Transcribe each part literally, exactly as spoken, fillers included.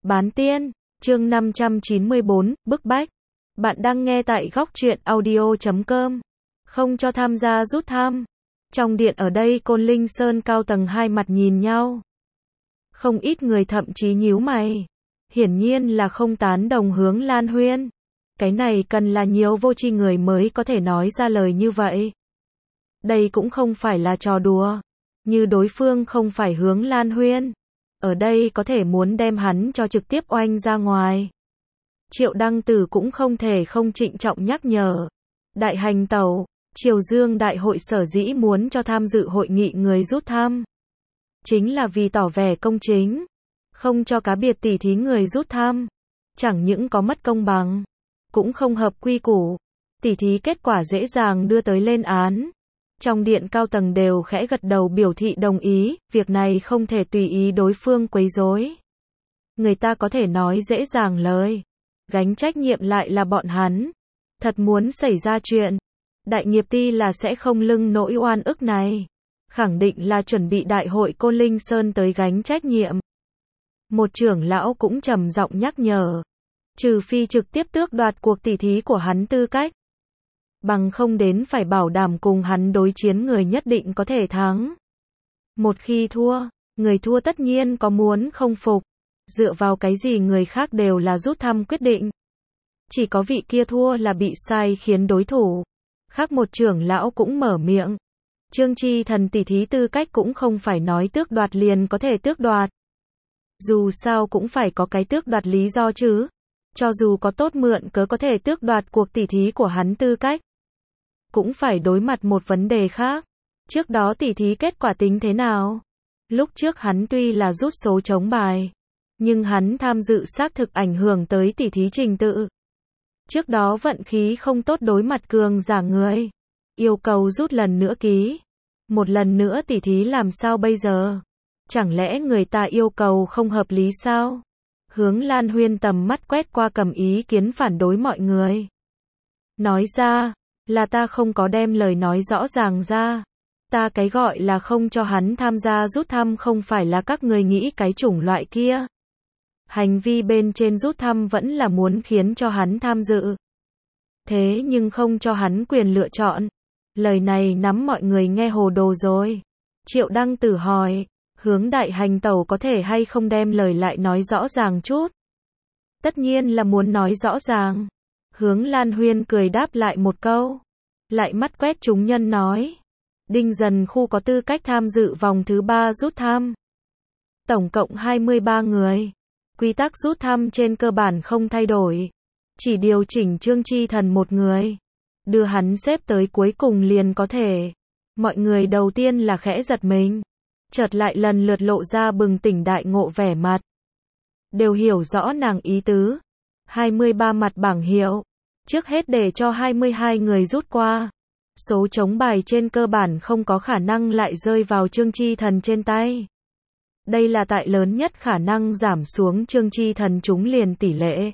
Bán tiên, chương năm trăm chín mươi bốn, bức bách. Bạn đang nghe tại góc truyện audio chấm com. Không cho tham gia rút thăm. Trong điện ở đây Côn Linh Sơn cao tầng hai mặt nhìn nhau. Không ít người thậm chí nhíu mày. Hiển nhiên là không tán đồng Hướng Lan Huyên. Cái này cần là nhiều vô tri người mới có thể nói ra lời như vậy. Đây cũng không phải là trò đùa. Như đối phương không phải Hướng Lan Huyên. Ở đây có thể muốn đem hắn cho trực tiếp oanh ra ngoài. Triệu Đăng Tử cũng không thể không trịnh trọng nhắc nhở. Đại hành tẩu, Triều Dương đại hội sở dĩ muốn cho tham dự hội nghị người rút thăm. Chính là vì tỏ vẻ công chính. Không cho cá biệt tỉ thí người rút thăm. Chẳng những có mất công bằng. Cũng không hợp quy củ. Tỉ thí kết quả dễ dàng đưa tới lên án. Trong điện cao tầng đều khẽ gật đầu biểu thị đồng ý, việc này không thể tùy ý đối phương quấy rối. Người ta có thể nói dễ dàng lời, gánh trách nhiệm lại là bọn hắn. Thật muốn xảy ra chuyện, đại nghiệp ty là sẽ không lưng nỗi oan ức này. Khẳng định là chuẩn bị đại hội Côn Linh Sơn tới gánh trách nhiệm. Một trưởng lão cũng trầm giọng nhắc nhở. Trừ phi trực tiếp tước đoạt cuộc tỉ thí của hắn tư cách. Bằng không đến phải bảo đảm cùng hắn đối chiến người nhất định có thể thắng. Một khi thua, người thua tất nhiên có muốn không phục. Dựa vào cái gì người khác đều là rút thăm quyết định. Chỉ có vị kia thua là bị sai khiến đối thủ. Khác một trưởng lão cũng mở miệng. Trương Chi Thần tỉ thí tư cách cũng không phải nói tước đoạt liền có thể tước đoạt. Dù sao cũng phải có cái tước đoạt lý do chứ. Cho dù có tốt mượn cớ có thể tước đoạt cuộc tỉ thí của hắn tư cách. Cũng phải đối mặt một vấn đề khác. Trước đó tỉ thí kết quả tính thế nào? Lúc trước hắn tuy là rút số chống bài. Nhưng hắn tham dự xác thực ảnh hưởng tới tỉ thí trình tự. Trước đó vận khí không tốt đối mặt cường giả người. Yêu cầu rút lần nữa ký. Một lần nữa tỉ thí làm sao bây giờ? Chẳng lẽ người ta yêu cầu không hợp lý sao? Hướng Lan Huyên tầm mắt quét qua cầm ý kiến phản đối mọi người. Nói ra, là ta không có đem lời nói rõ ràng ra. Ta cái gọi là không cho hắn tham gia rút thăm không phải là các người nghĩ cái chủng loại kia. Hành vi bên trên rút thăm vẫn là muốn khiến cho hắn tham dự. Thế nhưng không cho hắn quyền lựa chọn. Lời này nắm mọi người nghe hồ đồ rồi. Triệu Đăng Tử hỏi. Hướng đại hành tẩu có thể hay không đem lời lại nói rõ ràng chút? Tất nhiên là muốn nói rõ ràng. Hướng Lan Huyên cười đáp lại một câu. Lại mắt quét chúng nhân nói. Đinh Dần Khu có tư cách tham dự vòng thứ ba rút thăm. Tổng cộng hai mươi ba người. Quy tắc rút thăm trên cơ bản không thay đổi. Chỉ điều chỉnh Trương Chi Thần một người. Đưa hắn xếp tới cuối cùng liền có thể. Mọi người đầu tiên là khẽ giật mình. Chợt lại lần lượt lộ ra bừng tỉnh đại ngộ vẻ mặt. Đều hiểu rõ nàng ý tứ. hai mươi ba mặt bảng hiệu. Trước hết để cho hai mươi hai người rút qua. Số trống bài trên cơ bản không có khả năng lại rơi vào Trương Chi Thần trên tay. Đây là tại lớn nhất khả năng giảm xuống Trương Chi Thần trúng liền tỷ lệ.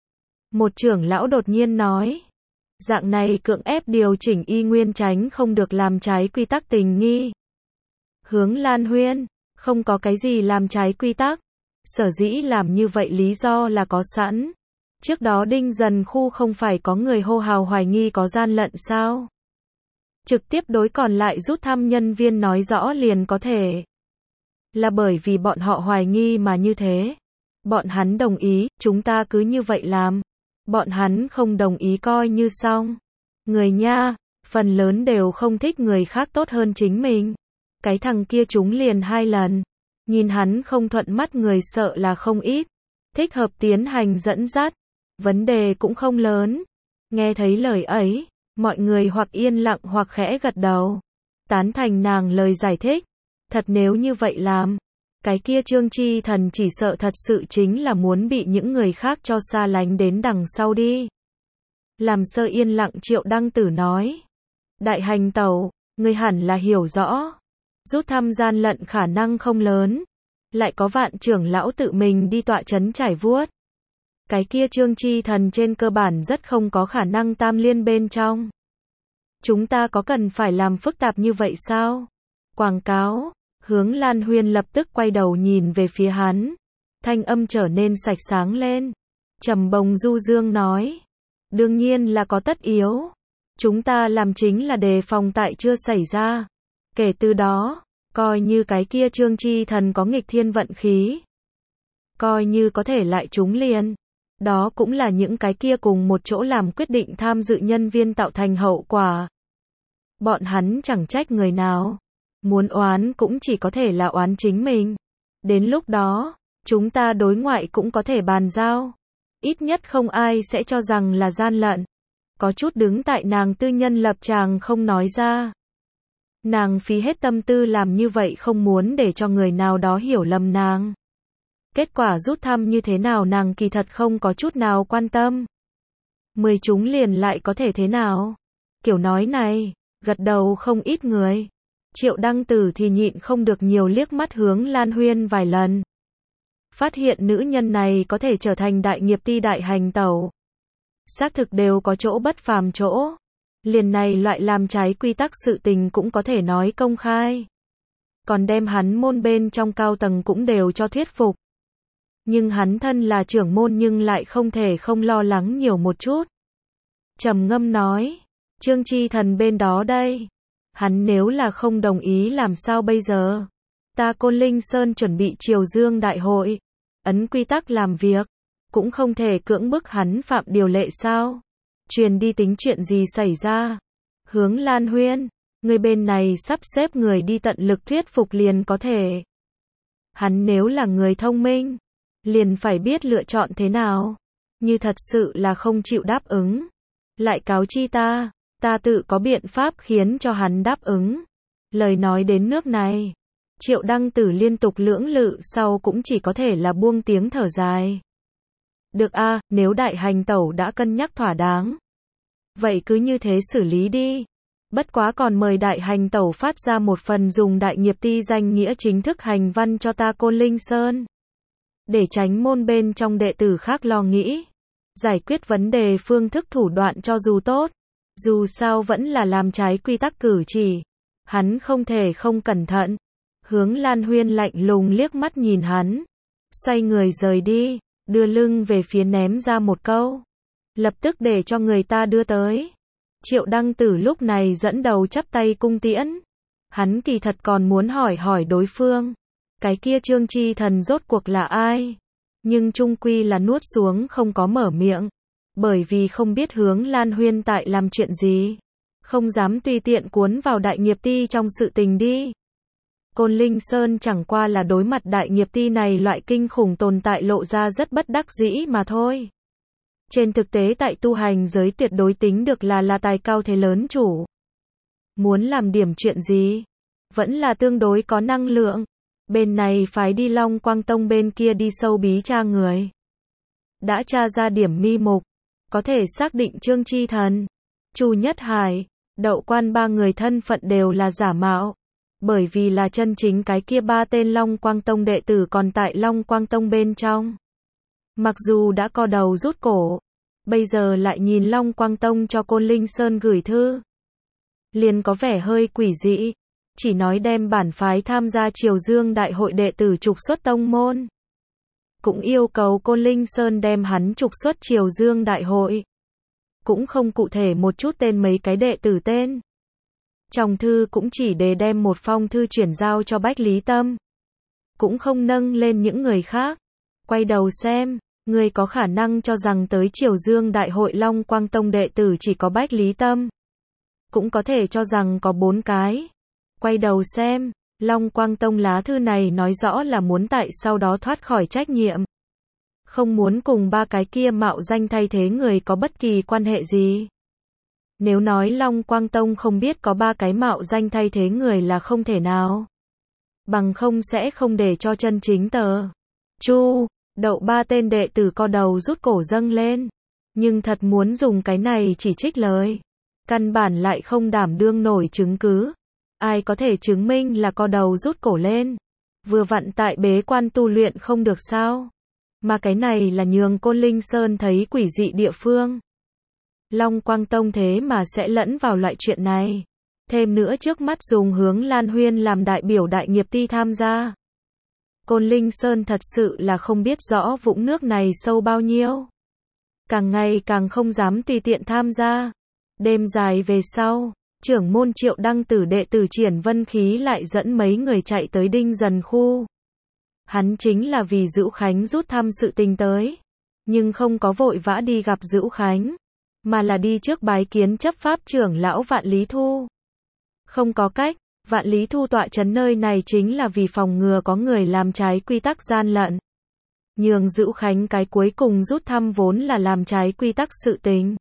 Một trưởng lão đột nhiên nói. Dạng này cưỡng ép điều chỉnh y nguyên tránh không được làm trái quy tắc tình nghi. Hướng Lan Huyên, không có cái gì làm trái quy tắc. Sở dĩ làm như vậy lý do là có sẵn. Trước đó Đinh Dần Khu không phải có người hô hào hoài nghi có gian lận sao? Trực tiếp đối còn lại rút thăm nhân viên nói rõ liền có thể. Là bởi vì bọn họ hoài nghi mà như thế. Bọn hắn đồng ý, chúng ta cứ như vậy làm. Bọn hắn không đồng ý coi như xong. Người nha, phần lớn đều không thích người khác tốt hơn chính mình. Cái thằng kia trúng liền hai lần. Nhìn hắn không thuận mắt người sợ là không ít. Thích hợp tiến hành dẫn dắt. Vấn đề cũng không lớn. Nghe thấy lời ấy, mọi người hoặc yên lặng hoặc khẽ gật đầu. Tán thành nàng lời giải thích. Thật nếu như vậy làm. Cái kia Trương Chi Thần chỉ sợ thật sự chính là muốn bị những người khác cho xa lánh đến đằng sau đi. Làm sơ yên lặng Triệu Đăng Tử nói. Đại hành tẩu, người hẳn là hiểu rõ. Rút thăm gian lận khả năng không lớn. Lại có vạn trưởng lão tự mình đi tọa chấn trải vuốt. Cái kia Trương Chi Thần trên cơ bản rất không có khả năng tam liên bên trong. Chúng ta có cần phải làm phức tạp như vậy sao? Quảng cáo. Hướng Lan Huyên lập tức quay đầu nhìn về phía hắn. Thanh âm trở nên sạch sáng lên. Trầm bồng du dương nói. Đương nhiên là có tất yếu. Chúng ta làm chính là đề phòng tại chưa xảy ra. Kể từ đó, coi như cái kia Trương Chi Thần có nghịch thiên vận khí. Coi như có thể lại trúng liền. Đó cũng là những cái kia cùng một chỗ làm quyết định tham dự nhân viên tạo thành hậu quả. Bọn hắn chẳng trách người nào. Muốn oán cũng chỉ có thể là oán chính mình. Đến lúc đó, chúng ta đối ngoại cũng có thể bàn giao. Ít nhất không ai sẽ cho rằng là gian lận. Có chút đứng tại nàng tư nhân lập tràng không nói ra. Nàng phí hết tâm tư làm như vậy không muốn để cho người nào đó hiểu lầm nàng. Kết quả rút thăm như thế nào nàng kỳ thật không có chút nào quan tâm. Mười chúng liền lại có thể thế nào? Kiểu nói này, gật đầu không ít người. Triệu Đăng Tử thì nhịn không được nhiều liếc mắt hướng Lan Huyên vài lần. Phát hiện nữ nhân này có thể trở thành đại nghiệp ti đại hành tẩu. Xác thực đều có chỗ bất phàm chỗ. Liền này loại làm trái quy tắc sự tình cũng có thể nói công khai. Còn đem hắn môn bên trong cao tầng cũng đều cho thuyết phục. Nhưng hắn thân là trưởng môn nhưng lại không thể không lo lắng nhiều một chút. Trầm ngâm nói. Trương Chi Thần bên đó đây. Hắn nếu là không đồng ý làm sao bây giờ? Ta Côn Linh Sơn chuẩn bị triều dương đại hội. Ấn quy tắc làm việc. Cũng không thể cưỡng bức hắn phạm điều lệ sao? Truyền đi tính chuyện gì xảy ra? Hướng Lan Huyên. Người bên này sắp xếp người đi tận lực thuyết phục liền có thể. Hắn nếu là người thông minh. Liền phải biết lựa chọn thế nào. Như thật sự là không chịu đáp ứng. Lại cáo chi ta. Ta tự có biện pháp khiến cho hắn đáp ứng. Lời nói đến nước này. Triệu Đăng Tử liên tục lưỡng lự sau cũng chỉ có thể là buông tiếng thở dài. Được a, à, nếu đại hành tẩu đã cân nhắc thỏa đáng. Vậy cứ như thế xử lý đi. Bất quá còn mời đại hành tẩu phát ra một phần dùng đại nghiệp ti danh nghĩa chính thức hành văn cho ta Côn Linh Sơn. Để tránh môn bên trong đệ tử khác lo nghĩ. Giải quyết vấn đề phương thức thủ đoạn cho dù tốt. Dù sao vẫn là làm trái quy tắc cử chỉ. Hắn không thể không cẩn thận. Hướng Lan Huyên lạnh lùng liếc mắt nhìn hắn. Xoay người rời đi. Đưa lưng về phía ném ra một câu. Lập tức để cho người ta đưa tới. Triệu Đăng Tử lúc này dẫn đầu chắp tay cung tiễn. Hắn kỳ thật còn muốn hỏi hỏi đối phương. Cái kia Trương Chi Thần rốt cuộc là ai? Nhưng chung quy là nuốt xuống không có mở miệng. Bởi vì không biết hướng Lan Huyên tại làm chuyện gì. Không dám tùy tiện cuốn vào đại nghiệp ti trong sự tình đi. Côn Linh Sơn chẳng qua là đối mặt đại nghiệp ti này loại kinh khủng tồn tại lộ ra rất bất đắc dĩ mà thôi. Trên thực tế tại tu hành giới tuyệt đối tính được là là tài cao thế lớn chủ. Muốn làm điểm chuyện gì? Vẫn là tương đối có năng lượng. Bên này phái đi Long Quang Tông bên kia đi sâu bí tra người. Đã tra ra điểm mi mục. Có thể xác định Trương Chi Thần, Chu Nhất Hải, Đậu Quan ba người thân phận đều là giả mạo. Bởi vì là chân chính cái kia ba tên Long Quang Tông đệ tử còn tại Long Quang Tông bên trong. Mặc dù đã co đầu rút cổ, bây giờ lại nhìn Long Quang Tông cho Côn Linh Sơn gửi thư. Liền có vẻ hơi quỷ dị, chỉ nói đem bản phái tham gia triều dương đại hội đệ tử trục xuất tông môn. Cũng yêu cầu Côn Linh Sơn đem hắn trục xuất triều dương đại hội. Cũng không cụ thể một chút tên mấy cái đệ tử tên. Trong thư cũng chỉ để đem một phong thư chuyển giao cho Bách Lý Tâm. Cũng không nâng lên những người khác. Quay đầu xem, người có khả năng cho rằng tới triều dương đại hội Long Quang Tông đệ tử chỉ có Bách Lý Tâm. Cũng có thể cho rằng có bốn cái. Quay đầu xem, Long Quang Tông lá thư này nói rõ là muốn tại sau đó thoát khỏi trách nhiệm. Không muốn cùng ba cái kia mạo danh thay thế người có bất kỳ quan hệ gì. Nếu nói Long Quang Tông không biết có ba cái mạo danh thay thế người là không thể nào. Bằng không sẽ không để cho chân chính tờ. Chu, Đậu ba tên đệ tử co đầu rút cổ dâng lên. Nhưng thật muốn dùng cái này chỉ trích lời. Căn bản lại không đảm đương nổi chứng cứ. Ai có thể chứng minh là co đầu rút cổ lên. Vừa vặn tại bế quan tu luyện không được sao. Mà cái này là nhường Côn Linh Sơn thấy quỷ dị địa phương. Long Quang Tông thế mà sẽ lẫn vào loại chuyện này. Thêm nữa trước mắt dùng hướng Lan Huyên làm đại biểu đại nghiệp ti tham gia. Côn Linh Sơn thật sự là không biết rõ vũng nước này sâu bao nhiêu. Càng ngày càng không dám tùy tiện tham gia. Đêm dài về sau, trưởng môn Triệu Đăng Tử đệ tử Triển Vân Khí lại dẫn mấy người chạy tới Đinh Dần khu. Hắn chính là vì Dữu Khánh rút thăm sự tình tới, nhưng không có vội vã đi gặp Dữu Khánh, mà là đi trước bái kiến chấp pháp trưởng lão Vạn Lý Thu. Không có cách, Vạn Lý Thu tọa trấn nơi này chính là vì phòng ngừa có người làm trái quy tắc gian lận. Nhường Dữu Khánh cái cuối cùng rút thăm vốn là làm trái quy tắc sự tình.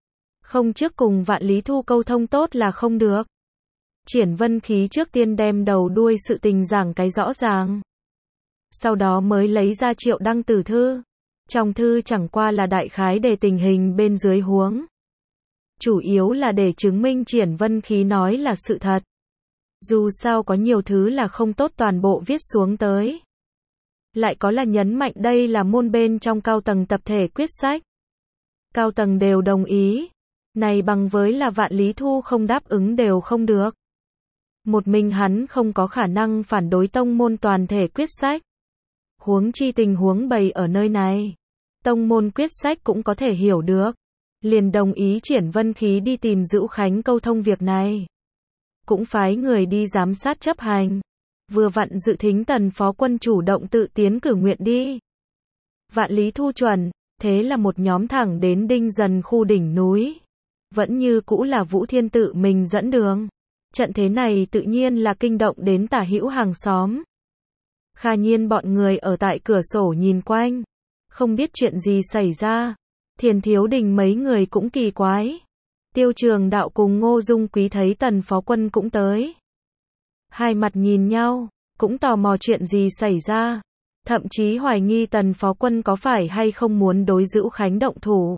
Không trước cùng Vạn Lý Thu câu thông tốt là không được. Triển Vân Khí trước tiên đem đầu đuôi sự tình giảng cái rõ ràng. Sau đó mới lấy ra Triệu Đăng Tử thư. Trong thư chẳng qua là đại khái để tình hình bên dưới huống. Chủ yếu là để chứng minh Triển Vân Khí nói là sự thật. Dù sao có nhiều thứ là không tốt toàn bộ viết xuống tới. Lại có là nhấn mạnh đây là môn bên trong cao tầng tập thể quyết sách. Cao tầng đều đồng ý. Này bằng với là Vạn Lý Thu không đáp ứng đều không được. Một mình hắn không có khả năng phản đối tông môn toàn thể quyết sách. Huống chi tình huống bày ở nơi này. Tông môn quyết sách cũng có thể hiểu được. Liền đồng ý Triển Vân Khí đi tìm Dữu Khánh câu thông việc này. Cũng phái người đi giám sát chấp hành. Vừa vặn dự thính Tần phó quân chủ động tự tiến cử nguyện đi. Vạn Lý Thu chuẩn, thế là một nhóm thẳng đến Đinh Dần khu đỉnh núi. Vẫn như cũ là Vũ Thiên tự mình dẫn đường. Trận thế này tự nhiên là kinh động đến tả hữu hàng xóm. Kha Nhiên bọn người ở tại cửa sổ nhìn quanh. Không biết chuyện gì xảy ra. Thiền Thiếu Đình mấy người cũng kỳ quái. Tiêu Trường Đạo cùng Ngô Dung Quý thấy Tần phó quân cũng tới. Hai mặt nhìn nhau, cũng tò mò chuyện gì xảy ra. Thậm chí hoài nghi Tần phó quân có phải hay không muốn đối Dữu Khánh động thủ.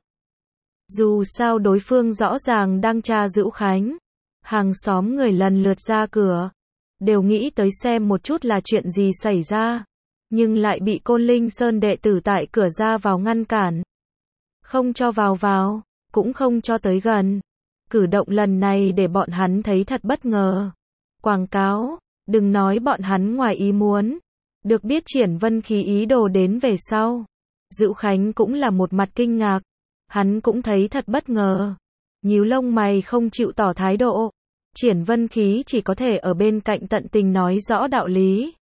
Dù sao đối phương rõ ràng đang tra Dữu Khánh. Hàng xóm người lần lượt ra cửa. Đều nghĩ tới xem một chút là chuyện gì xảy ra. Nhưng lại bị Côn Linh Sơn đệ tử tại cửa ra vào ngăn cản. Không cho vào vào, cũng không cho tới gần. Cử động lần này để bọn hắn thấy thật bất ngờ. Quảng cáo, đừng nói bọn hắn ngoài ý muốn. Được biết Triển Vân Khí ý đồ đến về sau. Dữu Khánh cũng là một mặt kinh ngạc. Hắn cũng thấy thật bất ngờ. Nhíu lông mày không chịu tỏ thái độ. Triển Vân Khí chỉ có thể ở bên cạnh tận tình nói rõ đạo lý.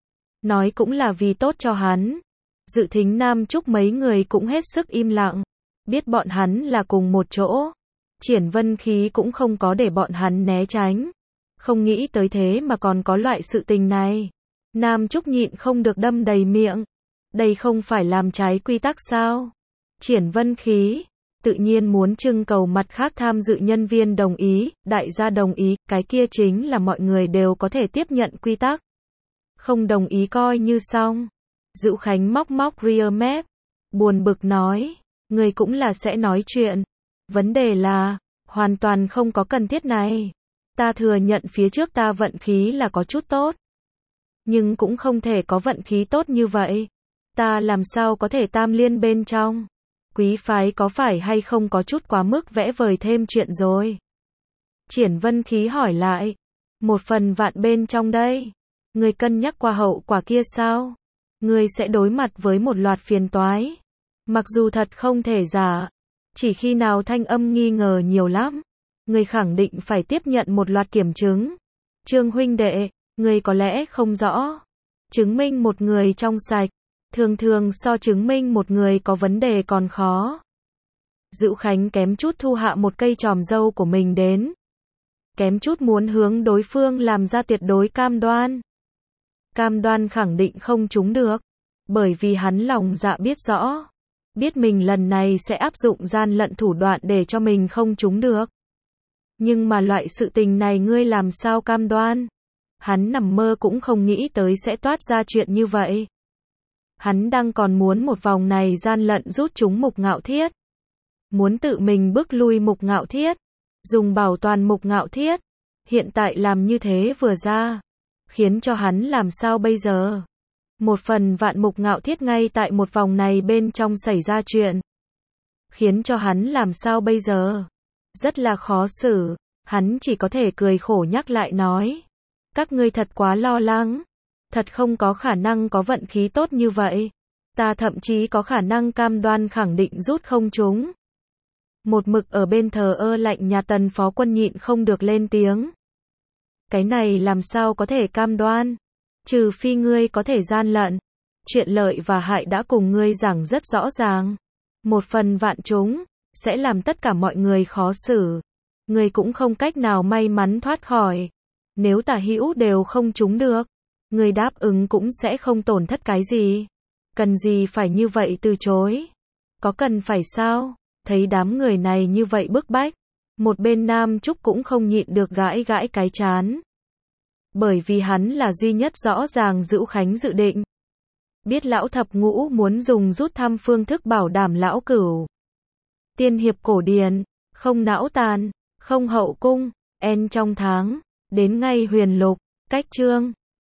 Nói cũng là vì tốt cho hắn. Dự thính Nam Trúc mấy người cũng hết sức im lặng. Biết bọn hắn là cùng một chỗ. Triển Vân Khí cũng không có để bọn hắn né tránh. Không nghĩ tới thế mà còn có loại sự tình này. Nam Trúc nhịn không được đâm đầy miệng. Đây không phải làm trái quy tắc sao? Triển Vân Khí tự nhiên muốn trưng cầu mặt khác tham dự nhân viên đồng ý, đại gia đồng ý, cái kia chính là mọi người đều có thể tiếp nhận quy tắc. Không đồng ý coi như xong. Dữu Khánh móc móc rear map, buồn bực nói, người cũng là sẽ nói chuyện. Vấn đề là, hoàn toàn không có cần thiết này. Ta thừa nhận phía trước ta vận khí là có chút tốt. Nhưng cũng không thể có vận khí tốt như vậy. Ta làm sao có thể tam liên bên trong. Quý phái có phải hay không có chút quá mức vẽ vời thêm chuyện rồi. Triển Vân Khí hỏi lại. Một phần vạn bên trong đây. Người cân nhắc qua hậu quả kia sao? Người sẽ đối mặt với một loạt phiền toái. Mặc dù thật không thể giả. Chỉ khi nào thanh âm nghi ngờ nhiều lắm. Người khẳng định phải tiếp nhận một loạt kiểm chứng. Trương huynh đệ, người có lẽ không rõ. Chứng minh một người trong sạch. Thường thường so chứng minh một người có vấn đề còn khó. Dữu Khánh kém chút thu hạ một cây tròm dâu của mình đến. Kém chút muốn hướng đối phương làm ra tuyệt đối cam đoan. Cam đoan khẳng định không trúng được. Bởi vì hắn lòng dạ biết rõ. Biết mình lần này sẽ áp dụng gian lận thủ đoạn để cho mình không trúng được. Nhưng mà loại sự tình này ngươi làm sao cam đoan? Hắn nằm mơ cũng không nghĩ tới sẽ toát ra chuyện như vậy. Hắn đang còn muốn một vòng này gian lận rút chúng Mục Ngạo Thiết. Muốn tự mình bước lui Mục Ngạo Thiết. Dùng bảo toàn Mục Ngạo Thiết. Hiện tại làm như thế vừa ra. Khiến cho hắn làm sao bây giờ? Một phần vạn Mục Ngạo Thiết ngay tại một vòng này bên trong xảy ra chuyện. Khiến cho hắn làm sao bây giờ? Rất là khó xử. Hắn chỉ có thể cười khổ nhắc lại nói. Các ngươi thật quá lo lắng. Thật không có khả năng có vận khí tốt như vậy. Ta thậm chí có khả năng cam đoan khẳng định rút không trúng. Một mực ở bên thờ ơ lạnh nhà Tần phó quân nhịn không được lên tiếng. Cái này làm sao có thể cam đoan? Trừ phi ngươi có thể gian lận. Chuyện lợi và hại đã cùng ngươi giảng rất rõ ràng. Một phần vạn trúng, sẽ làm tất cả mọi người khó xử. Ngươi cũng không cách nào may mắn thoát khỏi. Nếu tả hữu đều không trúng được, ngươi đáp ứng cũng sẽ không tổn thất cái gì. Cần gì phải như vậy từ chối? Có cần phải sao? Thấy đám người này như vậy bức bách, một bên Nam Trúc cũng không nhịn được gãi gãi cái chán. Bởi vì hắn là duy nhất rõ ràng Dữu Khánh dự định. Biết lão thập ngũ muốn dùng rút thăm phương thức bảo đảm lão cửu. Tiên hiệp cổ điển, không não tàn, không hậu cung, en trong tháng, đến ngay huyền lục, cách chương.